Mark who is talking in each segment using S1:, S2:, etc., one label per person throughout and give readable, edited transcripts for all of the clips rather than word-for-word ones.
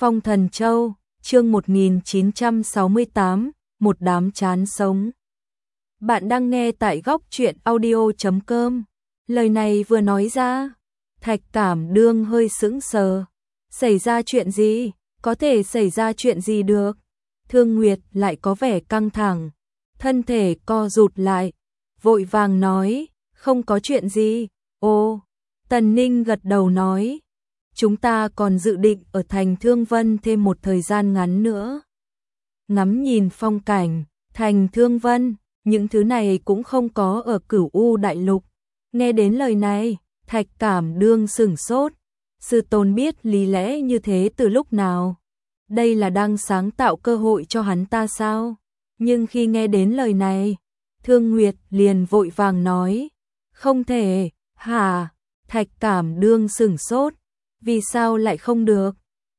S1: Phong Thần Châu, chương 1968, một đám chán sống. Bạn đang nghe tại góc truyện audio.com. Lời này vừa nói ra, Thạch Cảm Đương hơi sững sờ. Xảy ra chuyện gì? Có thể xảy ra chuyện gì được? Thương Nguyệt lại có vẻ căng thẳng, thân thể co rụt lại, vội vàng nói, không có chuyện gì. Ô, Tần Ninh gật đầu nói, chúng ta còn dự định ở thành Thương Vân thêm một thời gian ngắn nữa. Ngắm nhìn phong cảnh, thành Thương Vân, những thứ này cũng không có ở Cửu U Đại Lục. Nghe đến lời này, Thạch Cảm Đương sửng sốt, sư tôn biết lý lẽ như thế từ lúc nào? Đây là đang sáng tạo cơ hội cho hắn ta sao? Nhưng khi nghe đến lời này, Thương Nguyệt liền vội vàng nói, không thể, hả? Thạch Cảm Đương sửng sốt, vì sao lại không được?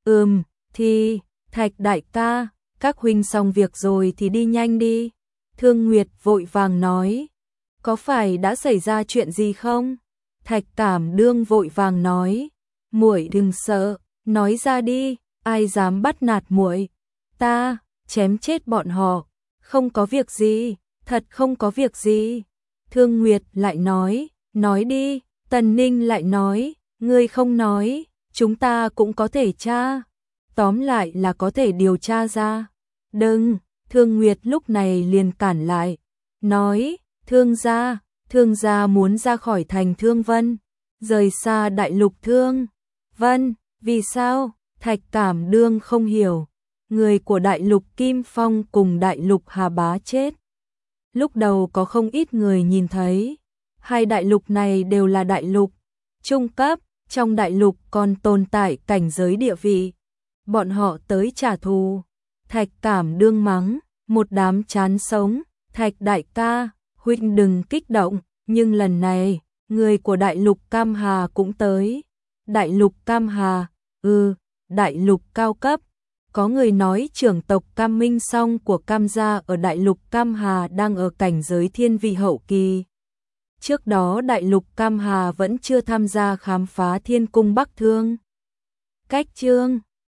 S1: Thì, Thạch đại ca, các huynh xong việc rồi thì đi nhanh đi. Thương Nguyệt vội vàng nói, có phải đã xảy ra chuyện gì không? Thạch Cảm Đương vội vàng nói, muội đừng sợ, nói ra đi, ai dám bắt nạt muội? Ta chém chết bọn họ, không có việc gì, thật không có việc gì. Thương Nguyệt lại nói đi. Tần Ninh lại nói, ngươi không nói, chúng ta cũng có thể tra. Tóm lại là có thể điều tra ra. Đừng, Thương Nguyệt lúc này liền cản lại, nói, Thương gia muốn ra khỏi thành Thương Vân, rời xa đại lục Thương Vân, vì sao? Thạch Cảm Đương không hiểu, người của đại lục Kim Phong cùng đại lục Hà Bá chết. Lúc đầu có không ít người nhìn thấy, hai đại lục này đều là đại lục trung cấp, trong đại lục còn tồn tại cảnh giới địa vị. Bọn họ tới trả thù. Thạch Cảm Đương mắng, một đám chán sống. Thạch đại ca, huynh đừng kích động, nhưng lần này, người của đại lục Cam Hà cũng tới. Đại lục Cam Hà, đại lục cao cấp. Có người nói trưởng tộc Cam Minh Song của Cam gia ở đại lục Cam Hà đang ở cảnh giới thiên vị hậu kỳ. Trước đó đại lục Cam Hà vẫn chưa tham gia khám phá Thiên Cung Bắc Thương. Cách chương